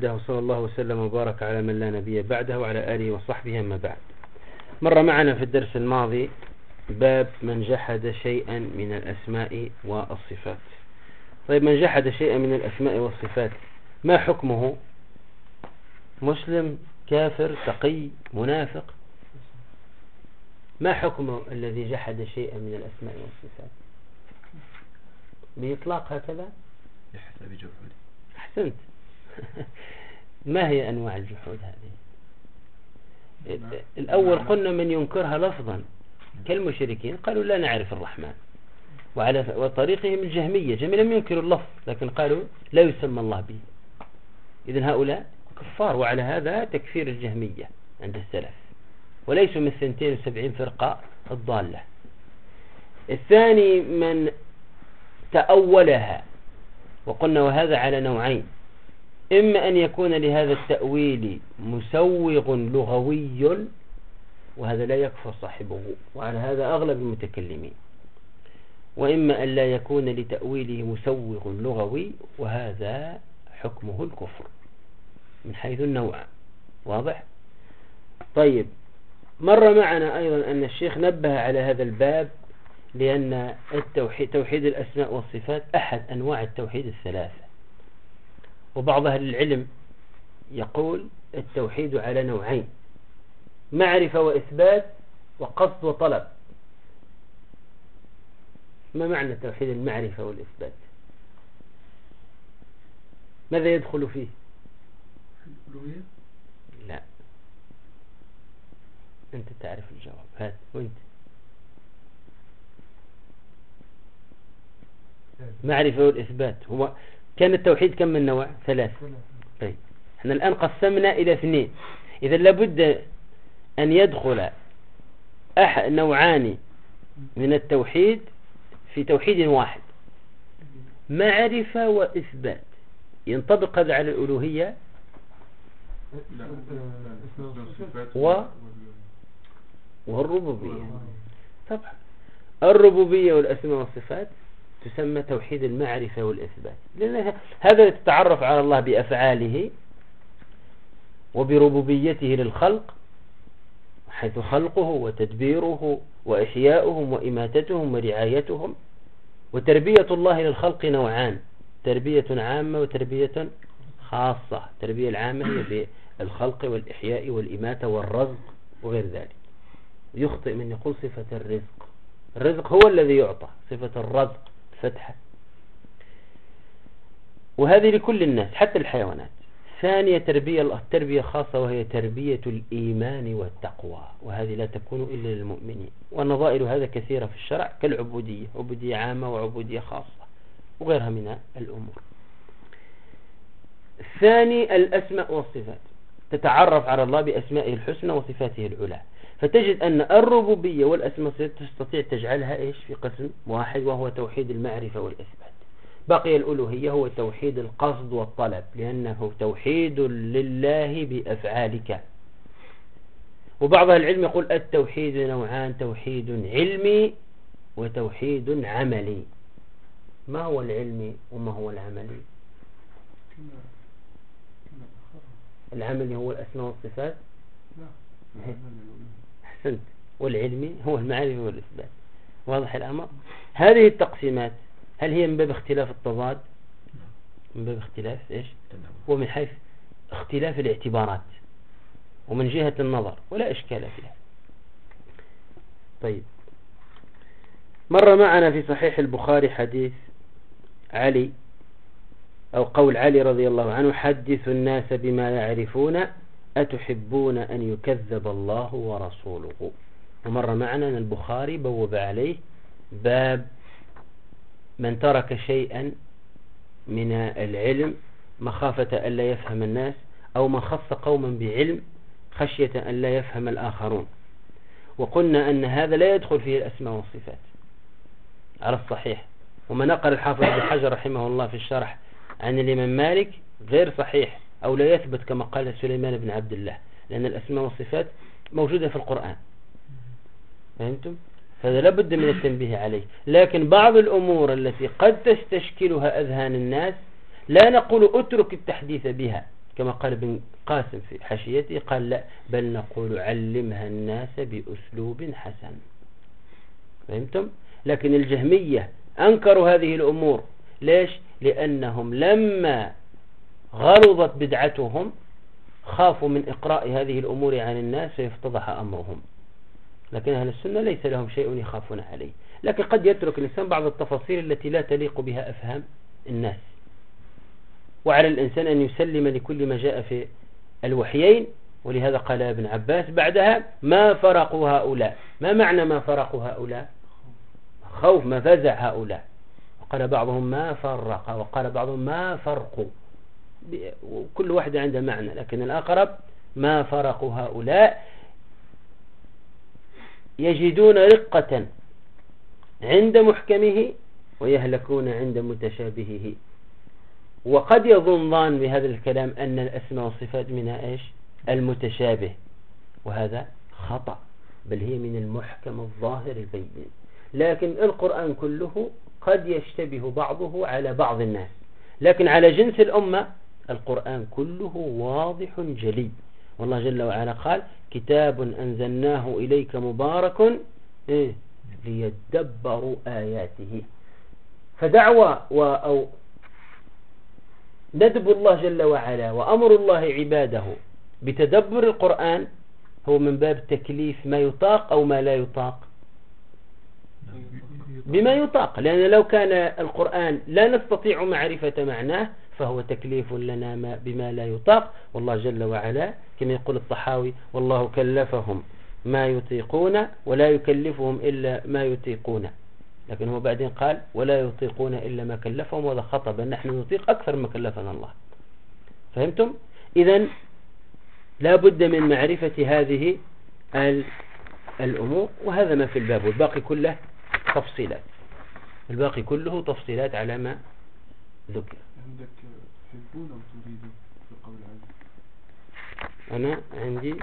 وحده، صلى الله وسلم وبارك على من لا نبي بعده وعلى آله وصحبه. أما بعد، مر معنا في الدرس الماضي باب من جحد شيئا من الأسماء والصفات. طيب، من جحد شيئا من الأسماء والصفات ما حكمه؟ مسلم، كافر، تقي، منافق؟ ما حكمه الذي جحد شيئا من الأسماء والصفات بإطلاق هكذا؟ بحسب جحوده. أحسنت. ما هي أنواع الجحود هذه؟ الأول قلنا من ينكرها لفظا كالمشركين، قالوا لا نعرف الرحمن، وعلى طريقهم الجهمية لم ينكروا اللفظ لكن قالوا لا يسمى الله به. إذن هؤلاء كفار، وعلى هذا تكفير الجهمية عند السلف، وليسوا من 72 فرقة الضالة. الثاني من تأولها، وقلنا وهذا على نوعين: إما أن يكون لهذا التأويل مسوغ لغوي، وهذا لا يكفر صاحبه، وعلى هذا أغلب المتكلمين، وإما أن لا يكون لتأويله مسوغ لغوي، وهذا حكمه الكفر من حيث النوع. واضح؟ طيب، مر معنا أيضا أن الشيخ نبه على هذا الباب لأن توحيد الأسماء والصفات أحد أنواع التوحيد الثلاثة، وبعض أهل العلم يقول التوحيد على نوعين: معرفة وإثبات، وقصد وطلب. ما معنى توحيد المعرفة والإثبات؟ ماذا يدخل فيه؟ الألوهية؟ لا، أنت تعرف الجواب، هات وأنت. معرفة والإثبات هو كان التوحيد كم من نوع؟ 3. طيب، احنا الآن قسمنا إلى 2. إذا لابد أن يدخل نوعان من التوحيد في توحيد واحد: معرفة وإثبات. ينطبق هذا على الألوهية والربوبية. طبعا الربوبية والأسماء والصفات تسمى توحيد المعرفة والإثبات، لأن هذا يتعرف على الله بأفعاله وبربوبيته للخلق، حيث خلقه وتدبيره وإحياؤهم وإماتتهم ورعايتهم. وتربية الله للخلق نوعان: تربية عامة وتربية خاصة. التربية العامة هي بالخلق والإحياء والإماتة والرزق وغير ذلك. يخطئ من يقول صفة الرزق. الرزق هو الذي يعطى، صفة الرزق فتحة، وهذه لكل الناس حتى الحيوانات. ثانية التربية خاصة، وهي تربية الإيمان والتقوى، وهذه لا تكون إلا للمؤمنين. ونظائر هذا كثيرة في الشرع كالعبودية، عبودية عامة وعبودية خاصة وغيرها من الأمور. الثاني الأسماء والصفات، تتعرف على الله بأسمائه الحسنى وصفاته العلى. فتجد أن الربوبية والأسماء والصفات تستطيع تجعلها في قسم واحد، وهو توحيد المعرفة والإثبات. بقي الألوهية هو توحيد القصد والطلب، لأنه توحيد لله بأفعالك. وبعض العلم يقول التوحيد نوعان: توحيد علمي وتوحيد عملي. ما هو العلمي وما هو العملي؟ العملي هو الأسماء والصفات. أحسنت. والعلمي هو المعرفة والإثبات. واضح الأمر؟ هذه التقسيمات هل هي من باب اختلاف التضاد؟ من باب اختلاف إيش؟ ومن حيث اختلاف الاعتبارات ومن جهة النظر، ولا إشكال فيها. طيب، مر معنا في صحيح البخاري حديث علي، أو قول علي رضي الله عنه: حدثوا الناس بما يعرفون أتحبون أن يكذب الله ورسوله. ومر معنا أن البخاري بوب عليه باب من ترك شيئا من العلم مخافة أن لا يفهم الناس، أو من خص قوما بعلم خشية أن لا يفهم الآخرون. وقلنا أن هذا لا يدخل فيه الأسماء والصفات على الصحيح. وما نقل الحافظ ابن حجر رحمه الله في الشرح عن الإمام مالك غير صحيح، أو لا يثبت كما قال سليمان بن عبد الله، لأن الأسماء والصفات موجودة في القرآن. فهمتم؟ فهذا لابد من التنبيه عليه. لكن بعض الأمور التي قد تستشكلها أذهان الناس لا نقول اترك التحديث بها، كما قال ابن قاسم في حاشيته، قال لا، بل نقول علمها الناس بأسلوب حسن. فهمتم؟ لكن الجهمية أنكروا هذه الأمور. ليش؟ لأنهم لما غلظت بدعتهم خافوا من إقراء هذه الأمور عن الناس فيفتضح أمرهم. لكن أهل السنة ليس لهم شيء يخافون عليه، لكن قد يترك الإنسان بعض التفاصيل التي لا تليق بها أفهام الناس. وعلى الإنسان أن يسلم لكل ما جاء في الوحيين. ولهذا قال ابن عباس بعدها: ما فرقوا هؤلاء. ما معنى ما فرقوا هؤلاء؟ خوف، ما فزع هؤلاء. وقال بعضهم ما فرق، وقال بعضهم ما فرقوا، وكل واحد عنده معنى، لكن الأقرب ما فرقوا هؤلاء يجدون رقة عند محكمه ويهلكون عند متشابهه. وقد يظن ظان بهذا الكلام أن الأسماء والصفات منها إيش؟ المتشابه، وهذا خطأ، بل هي من المحكم الظاهر البين. لكن القرآن كله قد يشتبه بعضه على بعض الناس، لكن على جنس الأمة القرآن كله واضح جلي. والله جل وعلا قال: كتاب أنزلناه إليك مبارك ليدبروا آياته. فدعوة أو ندب الله جل وعلا وأمر الله عباده بتدبر القرآن هو من باب تكليف ما يطاق أو ما لا يطاق، بما يطاق. لأن لو كان القرآن لا نستطيع معرفة معناه فهو تكليف لنا بما لا يطاق. والله جل وعلا كما يقول الطحاوي: والله كلفهم ما يطيقون ولا يكلفهم إلا ما يطيقون. لكن هو بعدين قال: ولا يطيقون إلا ما كلفهم، وهذا خطأ، بل نحن نطيق أكثر ما كلفنا الله. فهمتم؟ إذن لا بد من معرفة هذه الأمور، وهذا ما في الباب، والباقي كله تفصيلات. الباقي كله تفصيلات على ما ذكر. عندك تحبون أو تريدون في قول عز؟ أنا عندي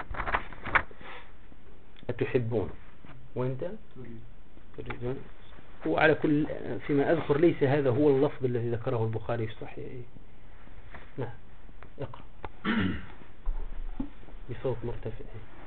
أتحبون، وأنت تريدون. وعلى كل فيما أذكر ليس هذا هو اللفظ الذي ذكره البخاري في صحيح. نعم، اقرأ بصوت مرتفع.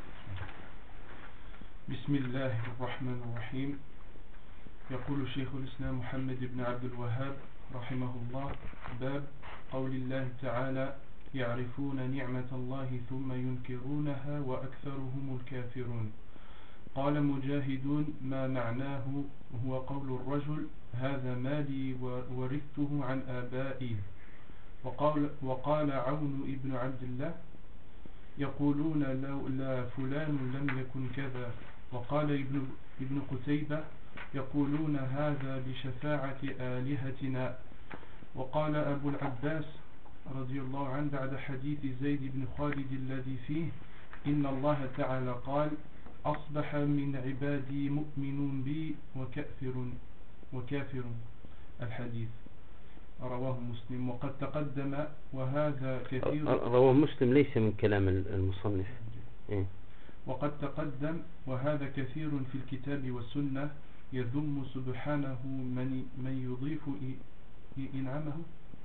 بسم الله الرحمن الرحيم. يقول شيخ الإسلام محمد بن عبد الوهاب رحمه الله: باب قول الله تعالى: يعرفون نعمة الله ثم ينكرونها وأكثرهم الكافرون. قال مجاهد: ما معناه هو قول الرجل: هذا مالي ورثته عن آبائي. وقال عون ابن عبد الله: يقولون لولا فلان لم يكن كذا. وقال ابن قتيبة: يقولون هذا بشفاعة آلهتنا. وقال أبو العباس رضي الله عنه بعد حديث زيد بن خالد الذي فيه: إن الله تعالى قال: أصبح من عبادي مؤمن بي وكافر. الحديث رواه مسلم. وقد تقدم وهذا كثير. رواه مسلم ليس من كلام المصنف. وقد تقدم وهذا كثير في الكتاب والسنة، يذم سبحانه من يضيف إنعامه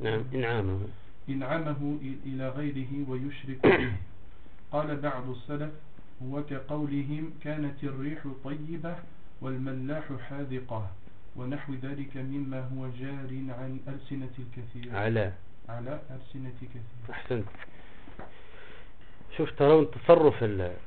إنعامه إلى غيره ويشرك به. قال بعض السلف: هو كقولهم: كانت الريح طيبة والملاح حاذقة، ونحو ذلك مما هو جار عن ألسنة الكثير. على ألسنة كثير. أحسنت. شوف، ترون تصرف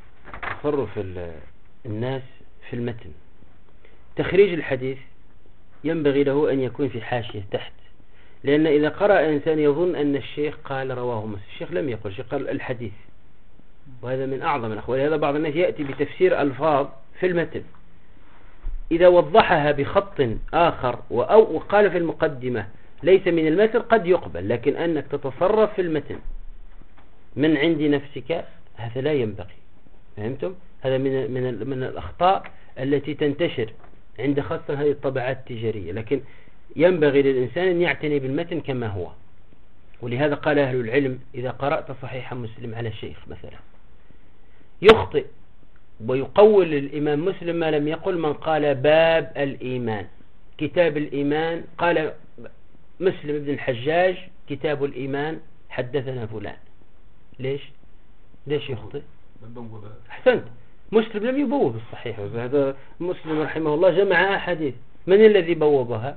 الناس في المتن. تخريج الحديث ينبغي له أن يكون في حاشية تحت، لأن إذا قرأ إنسان يظن أن الشيخ قال رواه مسلم. الشيخ لم يقل، الشيخ قال الحديث، وهذا من أعظم الأخوال. ولهذا بعض الناس يأتي بتفسير ألفاظ في المتن، إذا وضحها بخط آخر وقال في المقدمة ليس من المتن قد يقبل، لكن أنك تتصرف في المتن من عند نفسك هذا لا ينبغي. فهمتم؟ هذا من الأخطاء التي تنتشر عند خاصة هذه الطبعات التجارية. لكن ينبغي للإنسان أن يعتني بالمتن كما هو. ولهذا قال أهل العلم: إذا قرأت صحيح مسلم على شيخ مثلا يخطئ ويقول الإمام مسلم ما لم يقل من قال باب الإيمان، كتاب الإيمان، قال مسلم بن الحجاج كتاب الإيمان حدثنا فلان، ليش يخطئ؟ بوب. أحسنت. مسلم لم يبوب الصحيح، هذا مسلم رحمه الله جمع أحاديث. من الذي بوبها؟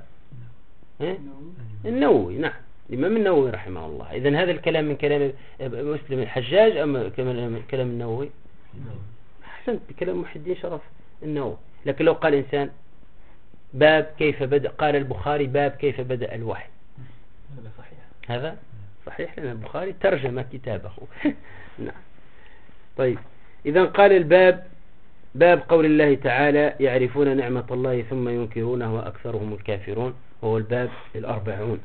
النووي. نعم، الإمام النووي رحمه الله. إذن هذا الكلام من كلام مسلم الحجاج أم كلام النووي؟ أحسنت، بكلام محي الدين شرف النووي. لكن لو قال إنسان باب كيف بدأ، قال البخاري باب كيف بدأ الوحي، هذا صحيح. هذا صحيح لأن البخاري ترجم كتابه. نعم. طيب، إذن قال الباب باب قول الله تعالى يعرفون نعمة الله ثم ينكرونه وأكثرهم الكافرون، وهو الباب 40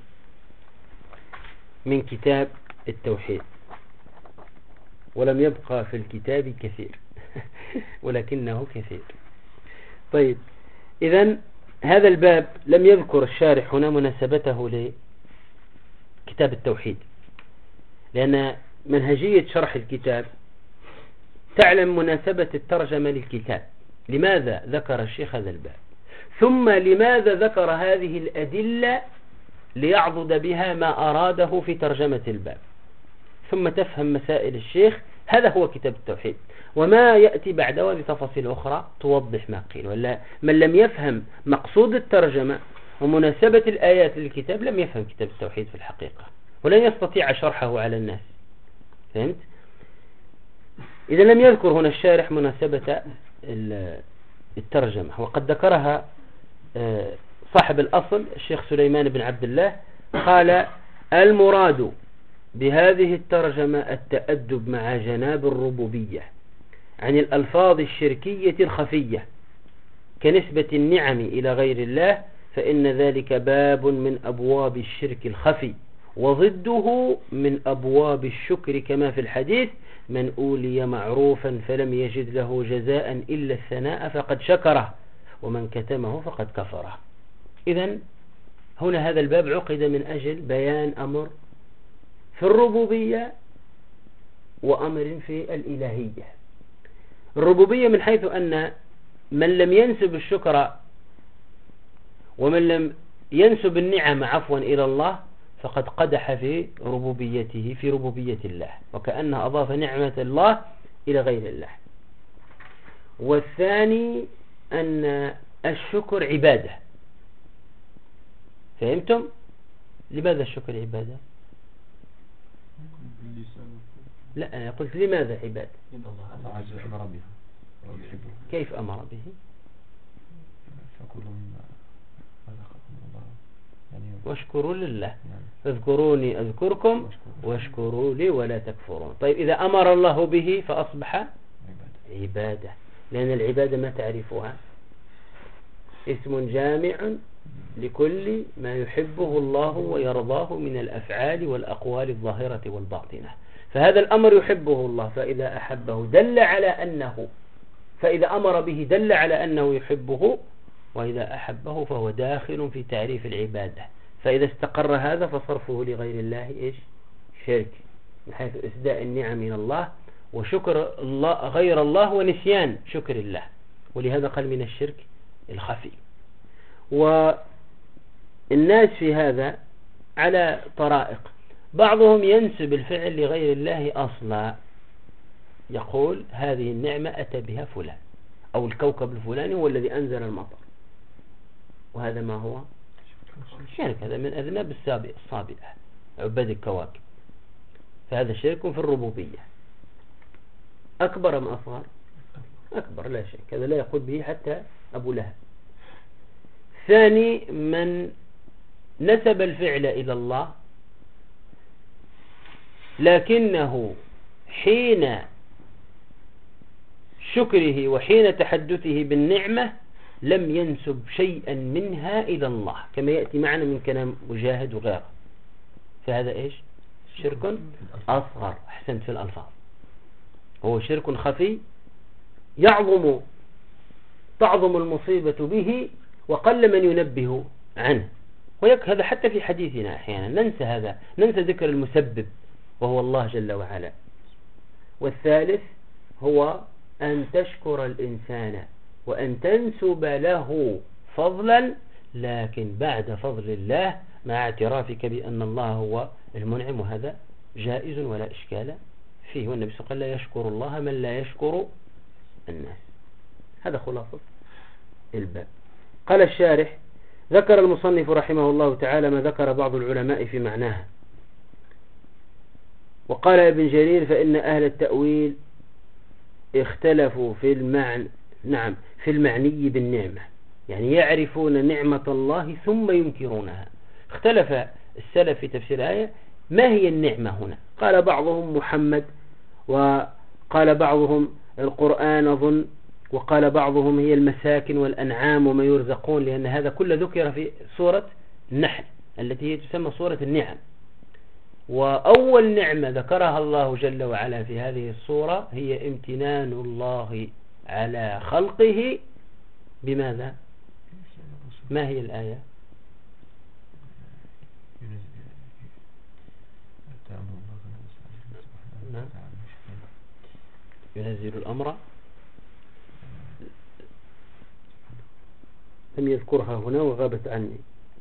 من كتاب التوحيد. ولم يبقى في الكتاب كثير ولكنه كثير. طيب، إذن هذا الباب لم يذكر الشارح هنا مناسبته لكتاب التوحيد، لأن منهجية شرح الكتاب تعلم مناسبة الترجمة للكتاب. لماذا ذكر الشيخ هذا الباب، ثم لماذا ذكر هذه الأدلة ليعضد بها ما أراده في ترجمة الباب، ثم تفهم مسائل الشيخ. هذا هو كتاب التوحيد، وما يأتي بعده بتفاصيل أخرى توضح ما قيل. ولا من لم يفهم مقصود الترجمة ومناسبة الآيات للكتاب لم يفهم كتاب التوحيد في الحقيقة، ولن يستطيع شرحه على الناس. فهمت؟ إذا لم يذكر هنا الشارح مناسبة الترجمة، وقد ذكرها صاحب الأصل الشيخ سليمان بن عبد الله. قال المراد بهذه الترجمة التأدب مع جناب الربوبية عن الألفاظ الشركية الخفية كنسبة النعم إلى غير الله، فإن ذلك باب من أبواب الشرك الخفي، وضده من أبواب الشكر، كما في الحديث من أولي معروفا فلم يجد له جزاء إلا الثناء فقد شكره، ومن كتمه فقد كفره. إذن هنا هذا الباب عقد من أجل بيان أمر في الربوبية وأمر في الإلهية. الربوبية من حيث أن من لم ينسب الشكر ومن لم ينسب النعم إلى الله فقد قدح في ربوبيته، في ربوبية الله، وكأنه أضاف نعمة الله إلى غير الله. والثاني أن الشكر عبادة. فهمتم؟ لماذا الشكر عبادة؟ لا، أنا قلت لماذا عبادة؟ الله عز وجل أمر بها ويحبه. كيف أمر به؟ فكلوا مما رزقكم الله، يعني واشكروا لله. اذكروني أذكركم واشكروا لي ولا تكفرون. طيب، إذا أمر الله به فأصبح عبادة، لأن العبادة ما تعرفها اسم جامع لكل ما يحبه الله ويرضاه من الأفعال والأقوال الظاهرة والباطنة. فهذا الأمر يحبه الله، فإذا أحبه دل على أنه، فإذا أمر به دل على أنه يحبه، وإذا أحبه فهو داخل في تعريف العبادة. فإذا استقر هذا فصرفه لغير الله شرك، من حيث إسداء النعم من الله وشكر الله غير الله ونسيان شكر الله. ولهذا قال من الشرك الخفي. والناس في هذا على طرائق. بعضهم ينسب الفعل لغير الله أصلا، يقول هذه النعمة أتى بها فلان، أو الكوكب الفلاني هو الذي أنزل المطر، وهذا ما هو شرك. هذا من أذناب الصابئة، عباد الكواكب. فهذا شرك في الربوبية. أكبر أم أصغر؟ أكبر لا شك، هذا لا يقول به حتى أبو لهب. ثاني من نسب الفعل إلى الله، لكنه حين شكره وحين تحدثه بالنعمة لم ينسب شيئا منها إلى الله، كما يأتي معنا من كلام مجاهد وغيره. فهذا شرك أصغر. أحسنت في الألفاظ، هو شرك خفي تعظم المصيبة به وقل من ينبه عنه. هذا حتى في حديثنا أحيانا ننسى ذكر المسبب وهو الله جل وعلا. والثالث هو أن تشكر الإنسان وأن تنسب له فضلا، لكن بعد فضل الله مع اعترافك بأن الله هو المنعم، وهذا جائز ولا إشكال فيه، والنبي صلى الله عليه وسلم لا يشكر الله من لا يشكر الناس. هذا خلاصة الباب. قال الشارح: ذكر المصنف رحمه الله تعالى ما ذكر بعض العلماء في معناها. وقال ابن جرير: فإن أهل التأويل اختلفوا في المعني بالنعمة، يعني يعرفون نعمة الله ثم ينكرونها. اختلف السلف في تفسير الآية ما هي النعمة هنا. قال بعضهم محمد، وقال بعضهم القرآن أظن، وقال بعضهم هي المساكن والأنعام وما يرزقون، لأن هذا كله ذكر في سورة النحل التي هي تسمى سورة النعم. وأول نعمة ذكرها الله جل وعلا في هذه السورة هي امتنان الله على خلقه بماذا؟ ما هي الآية؟ ينزل الأمر، لم يذكرها هنا وغابت عني.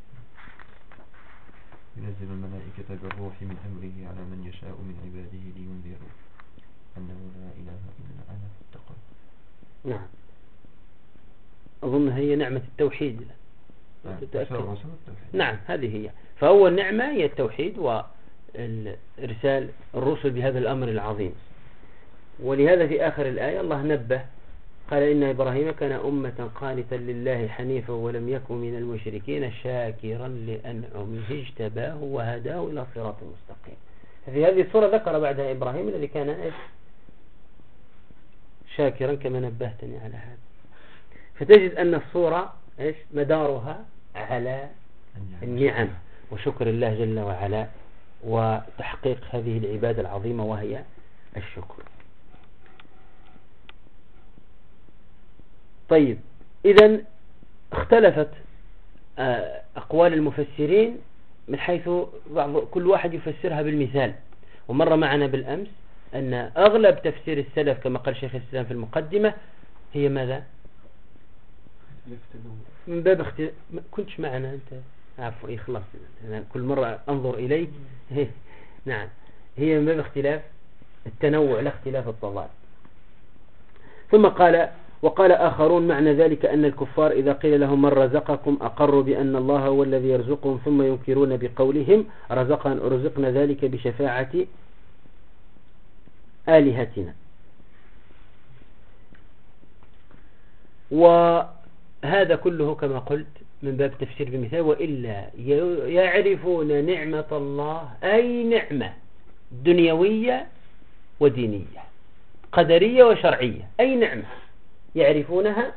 ينزل الملائكة بالروح من أمره على من يشاء من عباده لينذروا أنه لا إله إلا أنا فاتقون. نعم، أظن هي نعمة التوحيد. نعم، هذه هي. فأول نعمة هي التوحيد وإرسال الرسل بهذا الأمر العظيم. ولهذا في آخر الآية الله نبه قال: إن إبراهيم كان أمة قانتا لله حنيفا ولم يكن من المشركين شاكرا لأنعمه اجتباه وهداه إلى صراط مستقيم. ففي هذه السورة ذكر بعدها إبراهيم الذي كان شاكرا كما نبهتني على هذا. فتجد أن الصورة مدارها على النعم وشكر الله جل وعلا وتحقيق هذه العبادة العظيمة وهي الشكر. طيب، إذن اختلفت أقوال المفسرين من حيث كل واحد يفسرها بالمثال. ومر معنا بالأمس أن أغلب تفسير السلف كما قال شيخ الإسلام في المقدمة هي ماذا؟ من باب اختلاف. كنتش معنا أنت؟ عفوا، خلاص، أنا كل مرة أنظر إليك. نعم، هي من باب اختلاف التنوع لا اختلاف التضاد. ثم قال: وقال آخرون معنى ذلك أن الكفار إذا قيل لهم من رزقكم أقروا بأن الله هو الذي يرزقهم، ثم ينكرون بقولهم رزقنا ذلك بشفاعة آلهتنا. وهذا كله كما قلت من باب تفسير بمثال. وإلا يعرفون نعمة الله، أي نعمة دنيوية ودينية، قدرية وشرعية، أي نعمة يعرفونها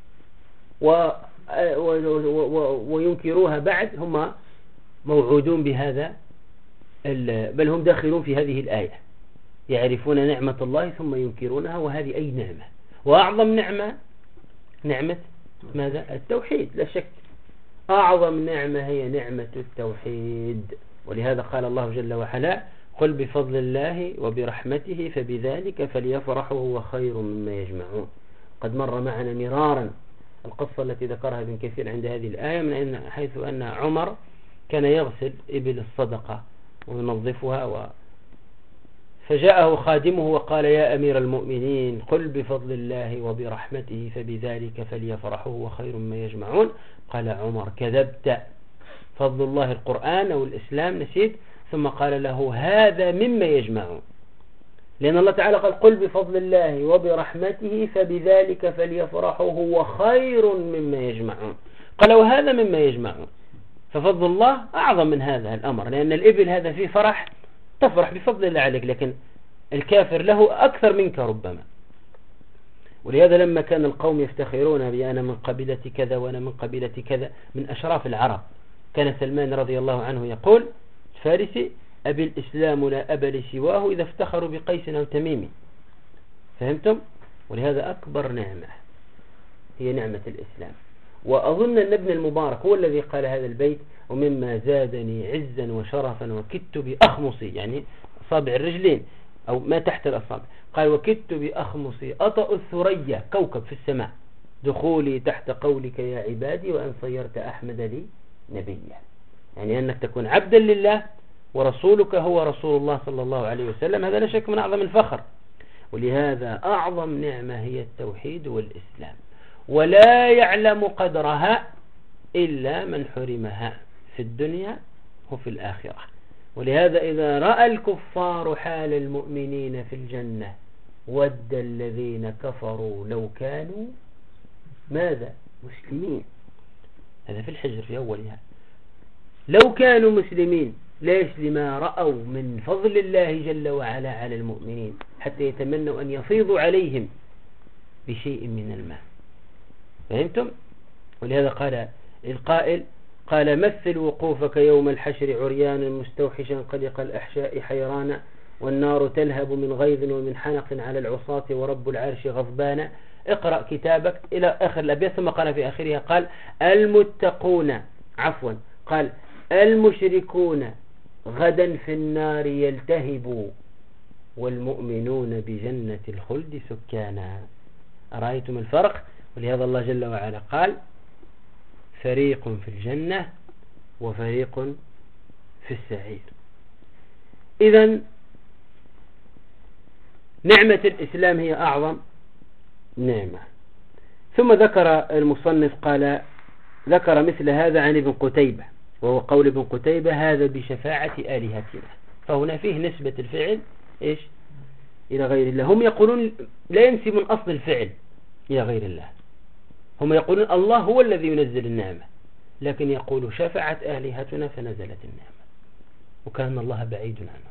وينكروها بعد، هم موعودون بهذا، بل هم داخلون في هذه الآية. يعرفون نعمة الله ثم ينكرونها، وهذه أي نعمة. وأعظم نعمة ماذا؟ التوحيد، لا شك. أعظم نعمة هي نعمة التوحيد. ولهذا قال الله جل وعلا: قل بفضل الله وبرحمته فبذلك فليفرحوا هو خير مما يجمعون. قد مر معنا مرارا القصة التي ذكرها ابن كثير عند هذه الآية، من حيث أن عمر كان يغسل إبل الصدقة وينظفها، فجاءه خادمه وقال: يا أمير المؤمنين، قل بفضل الله وبرحمته فبذلك فليفرحوا هو خير مما يجمعون. قال عمر: كذبت، فضل الله القرآن أو الإسلام، نسيت. ثم قال له: هذا مما يجمعون، لأن الله تعالى قال: قل بفضل الله وبرحمته فبذلك فليفرحوا هو خير مما يجمعون. قال: وهذا مما يجمعون، ففضل الله أعظم من هذا الأمر، لأن الإبل هذا فيه فرح، تفرح بفضل الله عليك، لكن الكافر له أكثر منك ربما. ولهذا لما كان القوم يفتخرون بأنا من قبيلة كذا وأنا من قبيلة كذا من أشراف العرب، كان سلمان رضي الله عنه يقول فارسي: أبي الإسلام لا أبا لسواه إذا افتخروا بقيس أو تميم. فهمتم؟ ولهذا أكبر نعمة هي نعمة الإسلام. وأظن أن ابن المبارك هو الذي قال هذا البيت: ومما زادني عزا وشرفا وكدت بأخمصي، يعني أصابع الرجلين أو ما تحت الأصابع، قال: وكدت بأخمصي أطأ الثريا، كوكب في السماء، دخولي تحت قولك يا عبادي وأن صيرت أحمد لي نبيا. يعني أنك تكون عبدا لله ورسولك هو رسول الله صلى الله عليه وسلم، هذا لا شك من أعظم الفخر. ولهذا أعظم نعمة هي التوحيد والإسلام، ولا يعلم قدرها إلا من حرمها في الدنيا وفي الآخرة. ولهذا إذا رأى الكفار حال المؤمنين في الجنة ود الذين كفروا لو كانوا ماذا؟ مسلمين. هذا في الحجر في أولها، لو كانوا مسلمين. ليش؟ لما رأوا من فضل الله جل وعلا على المؤمنين حتى يتمنوا أن يفيضوا عليهم بشيء من الماء. فهمتم؟ ولهذا قال القائل قال مثل وقوفك يوم الحشر عريانا مستوحشا قلق الأحشاء حيرانا، والنار تلهب من غيظ ومن حنق على العصاة ورب العرش غضبانا. اقرأ كتابك إلى آخر الأبيات. ثم قال في آخرها قال المتقون قال المشركون غدا في النار يلتهبوا والمؤمنون بجنة الخلد سكانا. أرأيتم الفرق؟ ولهذا الله جل وعلا قال فريق في الجنة وفريق في السعير. إذن نعمة الإسلام هي أعظم نعمة. ثم ذكر المصنف قال ذكر مثل هذا عن ابن قتيبة، وهو قول ابن قتيبة هذا بشفاعة آلهتنا. فهنا فيه نسبة الفعل إيش؟ إلى غير الله. هم يقولون لا ينسب من أصل الفعل إلى غير الله، هم يقولون الله هو الذي ينزل النعمة، لكن يقول شفعت آلهتنا فنزلت النعمة، وكان الله بعيد عنه.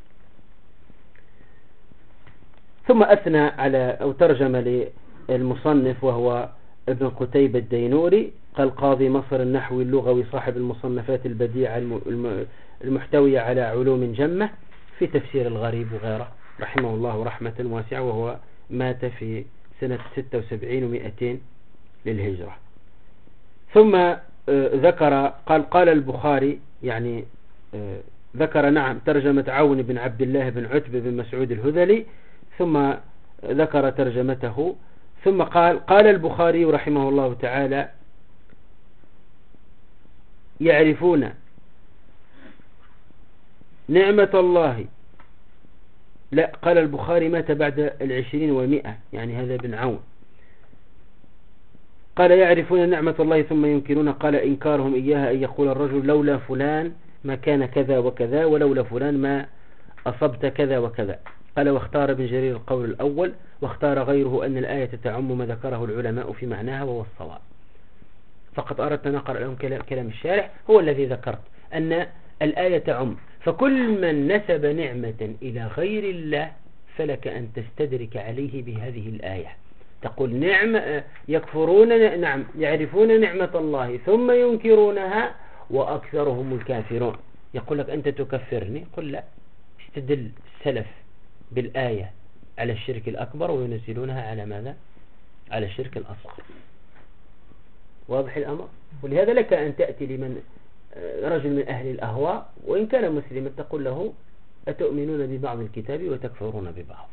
ثم أثنى على أو ترجم للمصنف وهو ابن قتيبة الدينوري، قال قاضي مصر النحوي اللغوي صاحب المصنفات البديعة المحتوية على علوم جمة في تفسير الغريب وغيره، رحمه الله رحمة واسعة، وهو مات في سنة 76 و200 للهجرة. ثم ذكر قال البخاري يعني ذكر نعم ترجمة عون بن عبد الله بن عتبة بن مسعود الهذلي، ثم ذكر ترجمته. ثم قال البخاري رحمه الله تعالى يعرفون نعمة الله. لا، قال البخاري مات بعد 20 و100، يعني هذا بن عون. قال يعرفون نعمة الله ثم ينكرون. قال إنكارهم إياها أن يقول الرجل لولا فلان ما كان كذا وكذا، ولولا فلان ما أصبت كذا وكذا. قال واختار ابن جرير القول الأول، واختار غيره أن الآية تعم ما ذكره العلماء في معناها وهو الصواب. فقط أردت أن أقرأ لهم كلام الشارح هو الذي ذكرت أن الآية تعم، فكل من نسب نعمة إلى غير الله فلك أن تستدرك عليه بهذه الآية. تقول نعم يكفرون، نعم يعرفون نعمة الله ثم ينكرونها وأكثرهم الكافرون. يقول لك أنت تكفرني، قل لا، استدل السلف بالآية على الشرك الأكبر وينزلونها على ماذا؟ على الشرك الأصغر. واضح الأمر؟ ولهذا لك أن تأتي لمن رجل من أهل الأهواء وإن كان مسلما تقول له أتؤمنون ببعض الكتاب وتكفرون ببعض.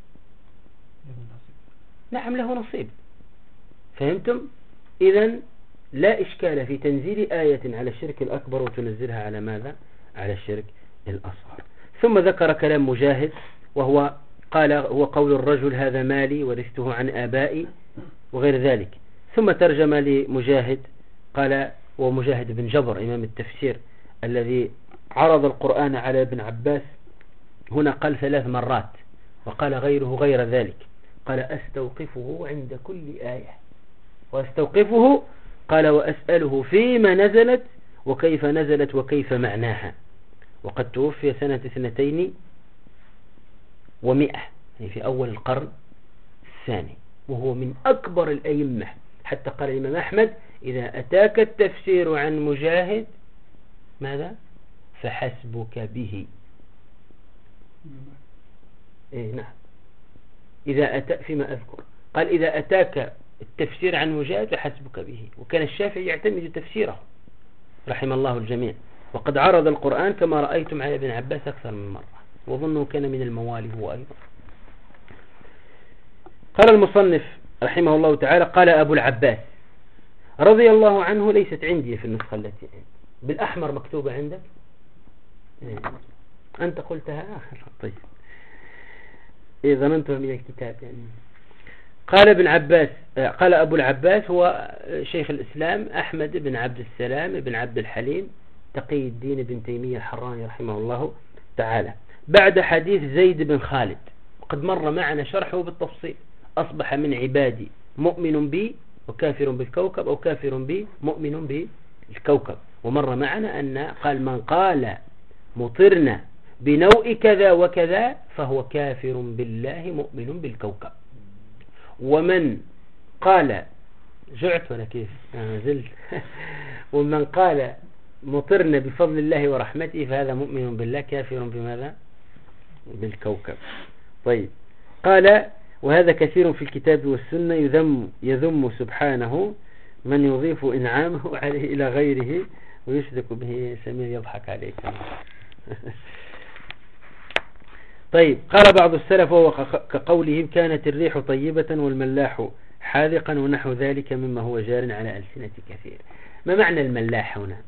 نعم له نصيب. فهمتم؟ إذن لا إشكال في تنزيل آية على الشرك الأكبر وتنزلها على ماذا؟ على الشرك الأصغر. ثم ذكر كلام مجاهد، وهو قال هو قول الرجل هذا مالي ورثته عن آبائي وغير ذلك. ثم ترجم لمجاهد قال ومجاهد بن جبر إمام التفسير الذي عرض القرآن على ابن عباس، هنا قال 3 مرات، وقال غيره غير ذلك. قال أستوقفه عند كل آية، وأستوقفه قال وأسأله فيما نزلت وكيف نزلت وكيف معناها. وقد توفي سنة 200 و100، يعني في أول القرن الثاني، وهو من أكبر الأئمة. حتى قال الإمام أحمد إذا أتاك التفسير عن مجاهد ماذا؟ فحسبك به. إيه نعم، إذا أتى فيما أذكر قال إذا أتاك التفسير عن مجاهد فحسبك به. وكان الشافعي يعتمد تفسيره رحم الله الجميع. وقد عرض القرآن كما رأيتم على ابن عباس أكثر من مرة، وظنه كان من الموالي هو أيضا. قال المصنف رحمه الله تعالى قال أبو العباس رضي الله عنه، ليست عندي في النسخة التي عندي بالأحمر مكتوبة عندك أنت قلتها آخر. طيب إيه ظننتها من الكتاب يعني. قال ابن عباس، قال أبو العباس هو شيخ الإسلام أحمد بن عبد السلام بن عبد الحليم تقي الدين بن تيمية الحراني رحمه الله تعالى، بعد حديث زيد بن خالد قد مر معنا شرحه بالتفصيل. أصبح من عبادي مؤمن بي وكافر بالكوكب، أو كافر بي مؤمن بالكوكب. ومر معنا أن قال من قال مطرنا بنوء كذا وكذا فهو كافر بالله مؤمن بالكوكب. ومن قال جعت ولا كيف زلت ومن قال مطرنا بفضل الله ورحمته فهذا مؤمن بالله كافر بماذا؟ بالكوكب. طيب قال وهذا كثير في الكتاب والسنة، يذم سبحانه من يضيف إنعامه عليه إلى غيره ويشرك به. سمير يضحك عليك. طيب قال بعض السلف وهو كقولهم كانت الريح طيبة والملاح حاذقا ونحو ذلك مما هو جار على ألسنة كثير. ما معنى الملاح هنا؟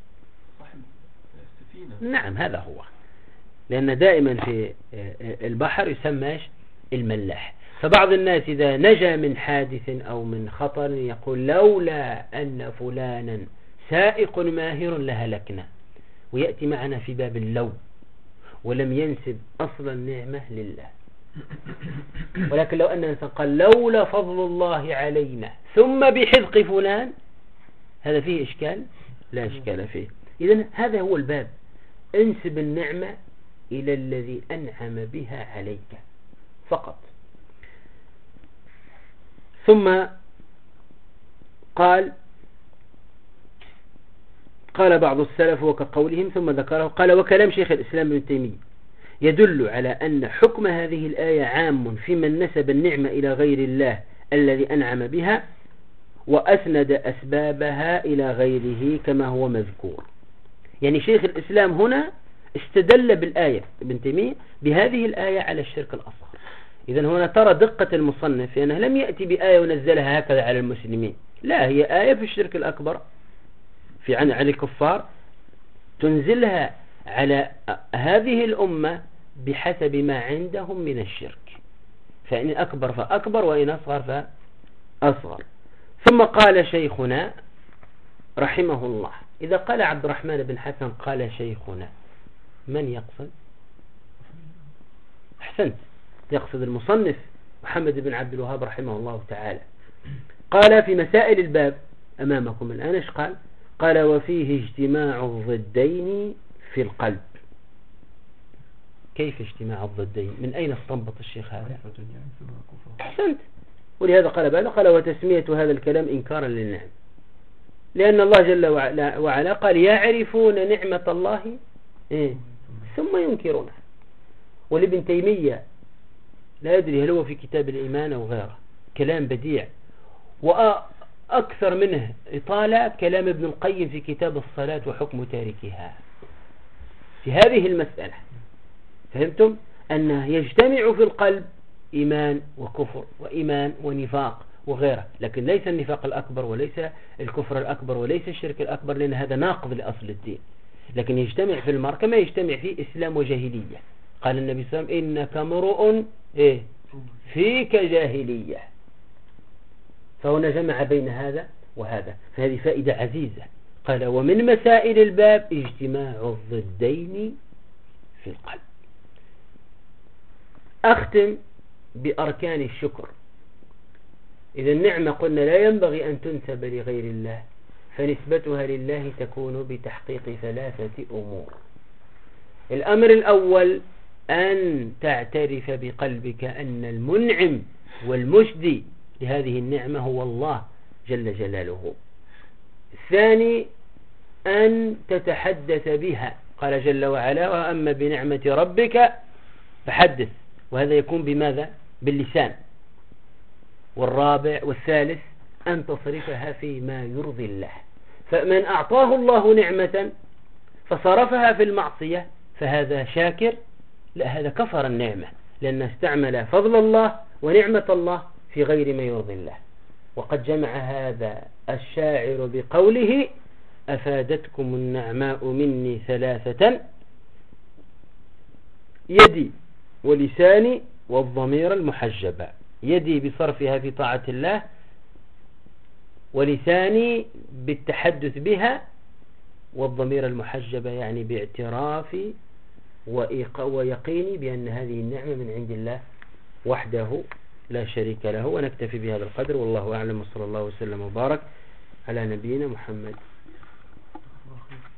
نعم هذا هو، لأن دائما في البحر يسمى الملاح. فبعض الناس إذا نجا من حادث أو من خطر يقول لولا أن فلانا سائق ماهر لهلكنا، ويأتي معنا في باب اللو، ولم ينسب أصل النعمة لله. ولكن لو أن الإنسان قال لولا فضل الله علينا ثم بحذق فلان، هذا فيه إشكال؟ لا إشكال فيه. إذن هذا هو الباب، انسب النعمة إلى الذي أنعم بها عليك فقط. ثم قال بعض السلف وكقولهم ثم ذكره قال وكلام شيخ الإسلام ابن تيمية يدل على أن حكم هذه الآية عام في من نسب النعمة إلى غير الله الذي أنعم بها وأسند أسبابها إلى غيره كما هو مذكور. يعني شيخ الإسلام هنا استدل بالآية ابن تيمية بهذه الآية على الشرك الأصغر. إذن هنا ترى دقة المصنف أنه لم يأتي بآية ونزلها هكذا على المسلمين، لا، هي آية في الشرك الأكبر في عن الكفار تنزلها على هذه الأمة بحسب ما عندهم من الشرك، فإن أكبر فأكبر وإن أصغر فأصغر. ثم قال شيخنا رحمه الله، إذا قال عبد الرحمن بن حسن قال شيخنا من يقصد؟ أحسنت، يقصد المصنف محمد بن عبد الوهاب رحمه الله تعالى. قال في مسائل الباب أمامكم الآن إيش قال؟ قال وفيه اجتماع الضدين في القلب. كيف اجتماع الضدين؟ من أين استنبط الشيخ هذا؟ أحسنت. ولهذا قال بعد قال وتسمية هذا الكلام إنكارا للنعم، لأن الله جل وعلا قال يعرفون نعمة الله ثم ينكرونها. ولابن تيمية لا يدري هل هو في كتاب الإيمان أو غيره، كلام بديع وأكثر منه إطالة كلام ابن القيم في كتاب الصلاة وحكم تاركها في هذه المسألة. فهمتم أنه يجتمع في القلب إيمان وكفر وإيمان ونفاق وغيره، لكن ليس النفاق الأكبر وليس الكفر الأكبر وليس الشرك الأكبر، لأن هذا ناقض لأصل الدين. لكن يجتمع في المرء كما يجتمع في إسلام وجاهلية. قال النبي صلى الله عليه وسلم إنك امرؤ فيك جاهلية، فهنا جمع بين هذا وهذا، فهذه فائدة عزيزة. قال ومن مسائل الباب اجتماع الضدين في القلب. أختم بأركان الشكر. إذا النعمة قلنا لا ينبغي أن تنسب لغير الله، فنسبتها لله تكون بتحقيق 3 أمور. الأمر الأول أن تعترف بقلبك أن المنعم والمجدي لهذه النعمة هو الله جل جلاله. الثاني أن تتحدث بها، قال جل وعلا وأما بنعمة ربك فحدث، وهذا يكون بماذا؟ باللسان. والثالث أن تصرفها فيما يرضي الله. فمن أعطاه الله نعمة فصرفها في المعصية فهذا شاكر؟ لا، هذا كفر النعمة، لأنه استعمل فضل الله ونعمة الله في غير ما يرضي الله. وقد جمع هذا الشاعر بقوله أفادتكم النعماء مني 3 يدي ولساني والضمير المحجبة. يدي بصرفها في طاعة الله، ولساني بالتحدث بها، والضمير المحجبة يعني باعترافي ويقيني بأن هذه النعمة من عند الله وحده لا شريك له. ونكتفي بهذا القدر، والله أعلم، وصلى الله وسلم وبارك على نبينا محمد.